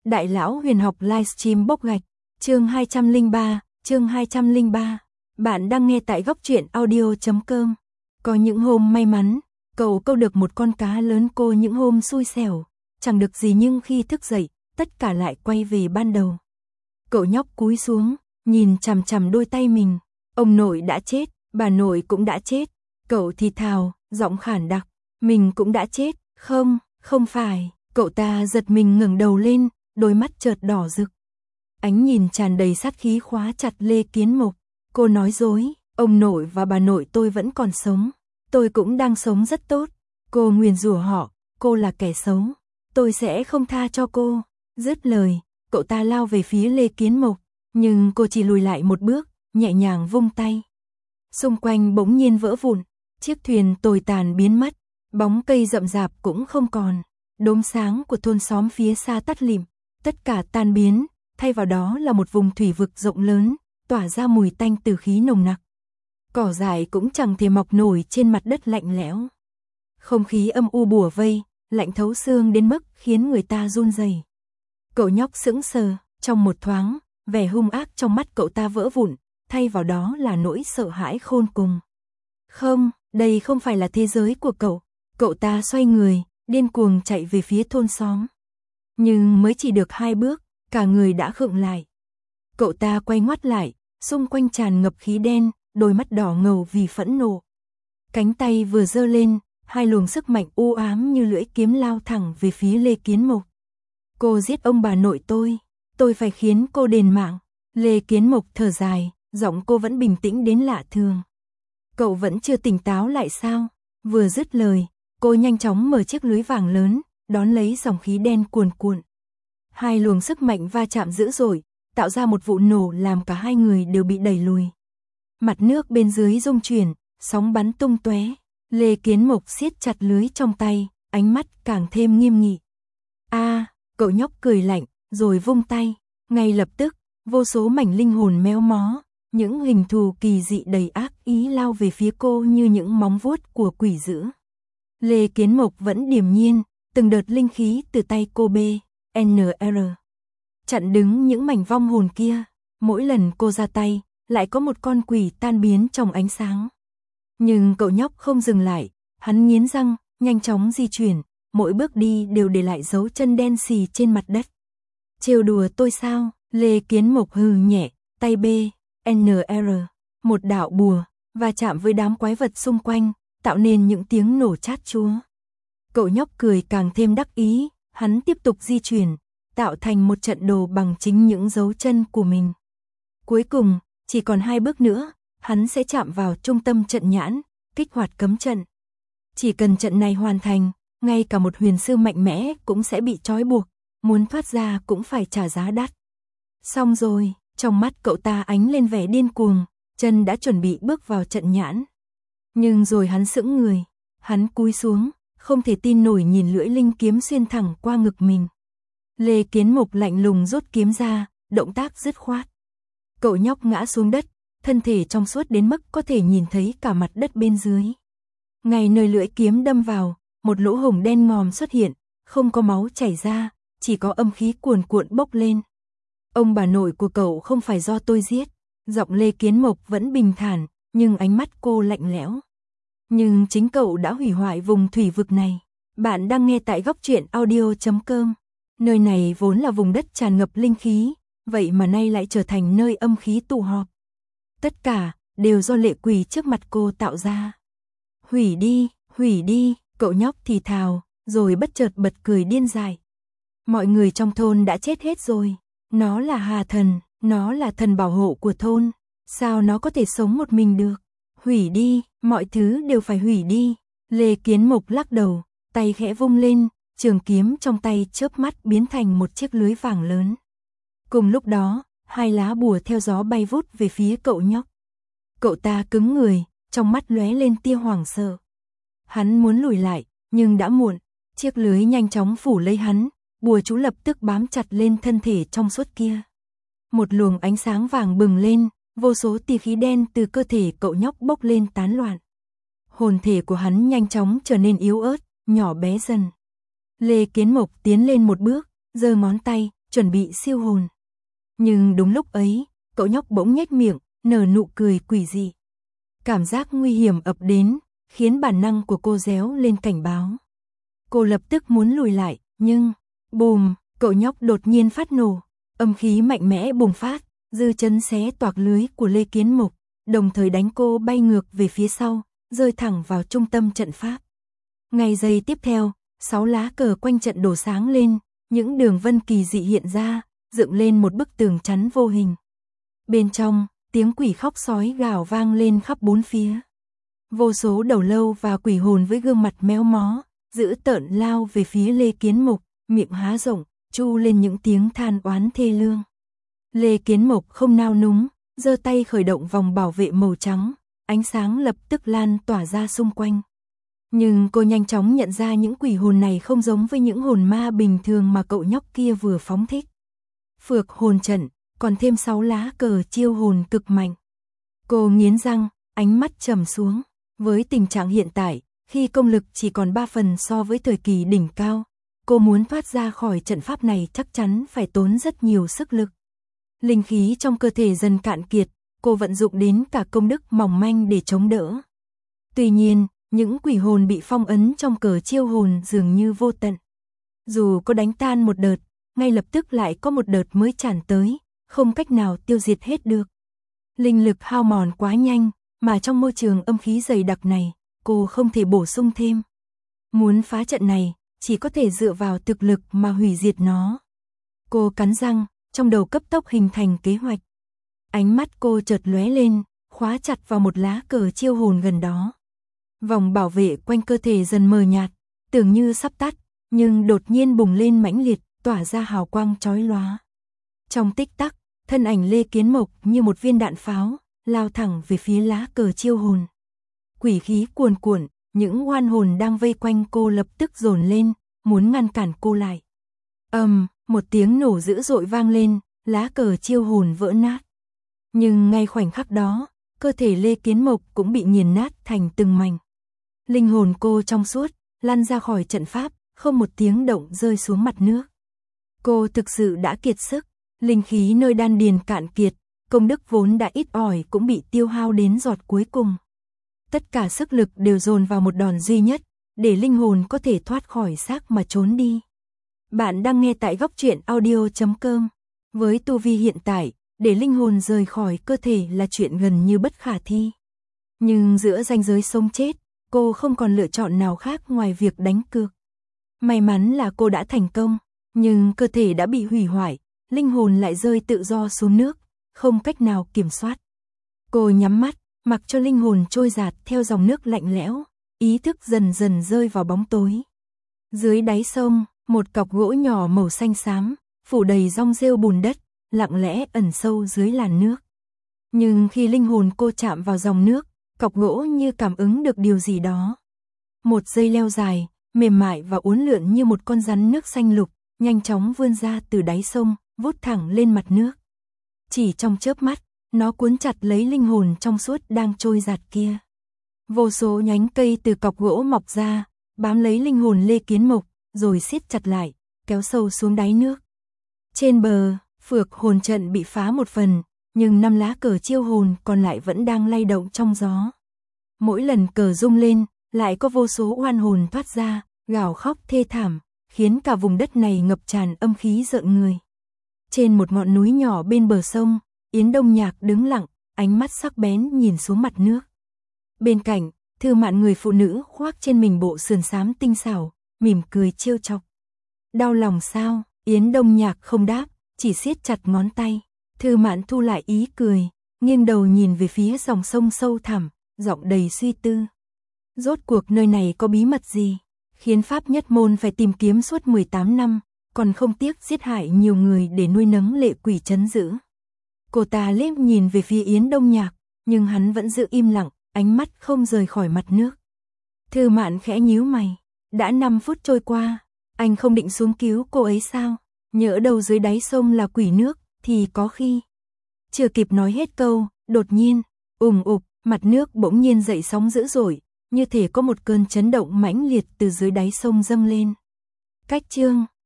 Đại lão huyền học livestream bốc gạch, chương 203. Bạn đang nghe tại góc truyện audio.com. Có những hôm may mắn, cậu câu được một con cá lớn, cô những hôm xui xẻo, chẳng được gì, nhưng khi thức dậy, tất cả lại quay về ban đầu. Cậu nhóc cúi xuống, nhìn chằm chằm đôi tay mình. Ông nội đã chết, bà nội cũng đã chết. Cậu thì thào, giọng khản đặc, mình cũng đã chết. Không phải. Cậu ta giật mình ngẩng đầu lên, đôi mắt chợt đỏ rực. Ánh nhìn tràn đầy sát khí khóa chặt Lê Kiến Mộc. Cô nói dối, ông nội và bà nội tôi vẫn còn sống. Tôi cũng đang sống rất tốt. Cô nguyền rủa họ, cô là kẻ xấu. Tôi sẽ không tha cho cô. Dứt lời, cậu ta lao về phía Lê Kiến Mộc, nhưng cô chỉ lùi lại một bước, nhẹ nhàng vung tay. Xung quanh bỗng nhiên vỡ vụn, chiếc thuyền tồi tàn biến mất, bóng cây rậm rạp cũng không còn. Đốm sáng của thôn xóm phía xa tắt lịm, tất cả tan biến, thay vào đó là một vùng thủy vực rộng lớn, tỏa ra mùi tanh tử khí nồng nặc. Cỏ dại cũng chẳng thể mọc nổi trên mặt đất lạnh lẽo. Không khí âm u bủa vây, lạnh thấu xương đến mức khiến người ta run rẩy. Cậu nhóc sững sờ, trong một thoáng, vẻ hung ác trong mắt cậu ta vỡ vụn, thay vào đó là nỗi sợ hãi khôn cùng. Không, đây không phải là thế giới của cậu. Cậu ta xoay người, điên cuồng chạy về phía thôn xóm. Nhưng mới chỉ được 2 bước, cả người đã khựng lại. Cậu ta quay ngoắt lại, xung quanh tràn ngập khí đen, đôi mắt đỏ ngầu vì phẫn nộ. Cánh tay vừa giơ lên, 2 luồng sức mạnh u ám như lưỡi kiếm lao thẳng về phía Lê Kiến Mộc. Cô giết ông bà nội tôi phải khiến cô đền mạng. Lê Kiến Mộc thở dài, giọng cô vẫn bình tĩnh đến lạ thường. Cậu vẫn chưa tỉnh táo lại sao? Vừa dứt lời, cô nhanh chóng mở chiếc lưới vàng lớn, đón lấy dòng khí đen cuồn cuộn. 2 luồng sức mạnh va chạm dữ dội, tạo ra một vụ nổ làm cả 2 người đều bị đẩy lùi. Mặt nước bên dưới rung chuyển, sóng bắn tung tóe. Lê Kiến Mộc siết chặt lưới trong tay, ánh mắt càng thêm nghiêm nghị. Cậu nhóc cười lạnh, rồi vung tay. Ngay lập tức, vô số mảnh linh hồn méo mó, những hình thù kỳ dị đầy ác ý lao về phía cô như những móng vuốt của quỷ dữ. Lê Kiến Mộc vẫn điềm nhiên, từng đợt linh khí từ tay cô BNR chặn đứng những mảnh vong hồn kia. Mỗi lần cô ra tay, lại có một con quỷ tan biến trong ánh sáng. Nhưng cậu nhóc không dừng lại, hắn nghiến răng, nhanh chóng di chuyển, mỗi bước đi đều để lại dấu chân đen xì trên mặt đất. Trêu đùa tôi sao? Lê Kiến Mộc hừ nhẹ, tay BNR, một đạo bùa, và chạm với đám quái vật xung quanh, tạo nên những tiếng nổ chát chúa. Cậu nhóc cười càng thêm đắc ý, hắn tiếp tục di chuyển, tạo thành một trận đồ bằng chính những dấu chân của mình. Cuối cùng, chỉ còn 2 bước nữa, hắn sẽ chạm vào trung tâm trận nhãn, kích hoạt cấm trận. Chỉ cần trận này hoàn thành, ngay cả một huyền sư mạnh mẽ cũng sẽ bị trói buộc, muốn thoát ra cũng phải trả giá đắt. Xong rồi, trong mắt cậu ta ánh lên vẻ điên cuồng, chân đã chuẩn bị bước vào trận nhãn. Nhưng rồi hắn sững người, hắn cúi xuống, không thể tin nổi nhìn lưỡi linh kiếm xuyên thẳng qua ngực mình. Lê Kiến Mộc lạnh lùng rút kiếm ra, động tác dứt khoát. Cậu nhóc ngã xuống đất, thân thể trong suốt đến mức có thể nhìn thấy cả mặt đất bên dưới. Ngay nơi lưỡi kiếm đâm vào, một lỗ hổng đen ngòm xuất hiện, không có máu chảy ra, chỉ có âm khí cuồn cuộn bốc lên. Ông bà nội của cậu không phải do tôi giết. Giọng Lê Kiến Mộc vẫn bình thản, nhưng ánh mắt cô lạnh lẽo. Nhưng chính cậu đã hủy hoại vùng thủy vực này. Bạn đang nghe tại góc truyện audio.com. Nơi này vốn là vùng đất tràn ngập linh khí, vậy mà nay lại trở thành nơi âm khí tụ họp. Tất cả đều do lệ quỷ trước mặt cô tạo ra. Hủy đi, cậu nhóc thì thào, rồi bất chợt bật cười điên dại. Mọi người trong thôn đã chết hết rồi. Nó là Hà Thần, nó là thần bảo hộ của thôn. Sao nó có thể sống một mình được? Hủy đi, mọi thứ đều phải hủy đi. Lê Kiến Mộc lắc đầu, tay khẽ vung lên, trường kiếm trong tay chớp mắt biến thành một chiếc lưới vàng lớn. Cùng lúc đó, 2 lá bùa theo gió bay vút về phía cậu nhóc. Cậu ta cứng người, trong mắt lóe lên tia hoảng sợ. Hắn muốn lùi lại, nhưng đã muộn. Chiếc lưới nhanh chóng phủ lấy hắn, bùa chú lập tức bám chặt lên thân thể trong suốt kia. Một luồng ánh sáng vàng bừng lên, vô số tia khí đen từ cơ thể cậu nhóc bốc lên tán loạn. Hồn thể của hắn nhanh chóng trở nên yếu ớt, nhỏ bé dần. Lê Kiến Mộc tiến lên một bước, giơ ngón tay, chuẩn bị siêu hồn. Nhưng đúng lúc ấy, cậu nhóc bỗng nhếch miệng, nở nụ cười quỷ dị. Cảm giác nguy hiểm ập đến, khiến bản năng của cô réo lên cảnh báo. Cô lập tức muốn lùi lại, nhưng, bùm, cậu nhóc đột nhiên phát nổ, âm khí mạnh mẽ bùng phát, dư chấn xé toạc lưới của Lê Kiến Mục, đồng thời đánh cô bay ngược về phía sau, rơi thẳng vào trung tâm trận pháp. Ngay giây tiếp theo, 6 lá cờ quanh trận đổ sáng lên, những đường vân kỳ dị hiện ra, dựng lên một bức tường chắn vô hình. Bên trong, tiếng quỷ khóc sói gào vang lên khắp bốn phía. Vô số đầu lâu và quỷ hồn với gương mặt méo mó, dữ tợn lao về phía Lê Kiến Mục, miệng há rộng, chu lên những tiếng than oán thê lương. Lê Kiến Mục không nao núng, giơ tay khởi động vòng bảo vệ màu trắng, ánh sáng lập tức lan tỏa ra xung quanh. Nhưng cô nhanh chóng nhận ra những quỷ hồn này không giống với những hồn ma bình thường mà cậu nhóc kia vừa phóng thích. Phược hồn trận, còn thêm 6 lá cờ chiêu hồn cực mạnh. Cô nghiến răng, ánh mắt trầm xuống. Với tình trạng hiện tại, khi công lực chỉ còn 3 phần so với thời kỳ đỉnh cao, cô muốn thoát ra khỏi trận pháp này chắc chắn phải tốn rất nhiều sức lực. Linh khí trong cơ thể dần cạn kiệt, cô vận dụng đến cả công đức mỏng manh để chống đỡ. Tuy nhiên, những quỷ hồn bị phong ấn trong cờ chiêu hồn dường như vô tận. Dù có đánh tan một đợt, ngay lập tức lại có một đợt mới tràn tới, không cách nào tiêu diệt hết được. Linh lực hao mòn quá nhanh, mà trong môi trường âm khí dày đặc này, cô không thể bổ sung thêm. Muốn phá trận này, chỉ có thể dựa vào thực lực mà hủy diệt nó. Cô cắn răng, trong đầu cấp tốc hình thành kế hoạch. Ánh mắt cô chợt lóe lên, khóa chặt vào một lá cờ chiêu hồn gần đó. Vòng bảo vệ quanh cơ thể dần mờ nhạt, tưởng như sắp tắt, nhưng đột nhiên bùng lên mãnh liệt, tỏa ra hào quang chói lóa. Trong tích tắc, thân ảnh Lê Kiến Mộc như một viên đạn pháo, lao thẳng về phía lá cờ chiêu hồn. Quỷ khí cuồn cuộn, những oan hồn đang vây quanh cô lập tức dồn lên, muốn ngăn cản cô lại. Một tiếng nổ dữ dội vang lên, lá cờ chiêu hồn vỡ nát. Nhưng ngay khoảnh khắc đó, cơ thể Lê Kiến Mộc cũng bị nghiền nát thành từng mảnh. Linh hồn cô trong suốt, lăn ra khỏi trận pháp, không một tiếng động rơi xuống mặt nước. Cô thực sự đã kiệt sức, linh khí nơi đan điền cạn kiệt, công đức vốn đã ít ỏi cũng bị tiêu hao đến giọt cuối cùng. Tất cả sức lực đều dồn vào một đòn duy nhất, để linh hồn có thể thoát khỏi xác mà trốn đi. Bạn đang nghe tại góc truyện audio.com. Với tu vi hiện tại, để linh hồn rời khỏi cơ thể là chuyện gần như bất khả thi. Nhưng giữa ranh giới sống chết, cô không còn lựa chọn nào khác ngoài việc đánh cược. May mắn là cô đã thành công, nhưng cơ thể đã bị hủy hoại, linh hồn lại rơi tự do xuống nước, không cách nào kiểm soát. Cô nhắm mắt, mặc cho linh hồn trôi dạt theo dòng nước lạnh lẽo, ý thức dần dần rơi vào bóng tối. Dưới đáy sông, một cọc gỗ nhỏ màu xanh xám, phủ đầy rong rêu bùn đất, lặng lẽ ẩn sâu dưới làn nước. Nhưng khi linh hồn cô chạm vào dòng nước, cọc gỗ như cảm ứng được điều gì đó. Một dây leo dài, mềm mại và uốn lượn như một con rắn nước xanh lục, nhanh chóng vươn ra từ đáy sông, vút thẳng lên mặt nước. Chỉ trong chớp mắt, nó cuốn chặt lấy linh hồn trong suốt đang trôi dạt kia. Vô số nhánh cây từ cọc gỗ mọc ra, bám lấy linh hồn Lê Kiến Mộc, rồi siết chặt lại, kéo sâu xuống đáy nước. Trên bờ, phược hồn trận bị phá một phần, nhưng 5 lá cờ chiêu hồn còn lại vẫn đang lay động trong gió. Mỗi lần cờ rung lên, lại có vô số oan hồn thoát ra, gào khóc thê thảm, khiến cả vùng đất này ngập tràn âm khí rợn người. Trên một ngọn núi nhỏ bên bờ sông, Yến Đông Nhạc đứng lặng, ánh mắt sắc bén nhìn xuống mặt nước. Bên cạnh, Thư Mạn người phụ nữ khoác trên mình bộ sườn xám tinh xảo, mỉm cười trêu chọc. Đau lòng sao? Yến Đông Nhạc không đáp, chỉ siết chặt ngón tay. Thư Mạn thu lại ý cười, nghiêng đầu nhìn về phía dòng sông sâu thẳm, giọng đầy suy tư. Rốt cuộc nơi này có bí mật gì, khiến Pháp Nhất Môn phải tìm kiếm suốt 18 năm, còn không tiếc giết hại nhiều người để nuôi nấng lệ quỷ trấn giữ. Cô ta liếc nhìn về phía Yến Đông Nhạc, nhưng hắn vẫn giữ im lặng, ánh mắt không rời khỏi mặt nước. Thư Mạn khẽ nhíu mày, đã 5 phút trôi qua, anh không định xuống cứu cô ấy sao? Nhỡ đâu dưới đáy sông là quỷ nước, thì có khi. Chưa kịp nói hết câu, đột nhiên, mặt nước bỗng nhiên dậy sóng dữ dội, như thể có một cơn chấn động mãnh liệt từ dưới đáy sông dâng lên. Cách chương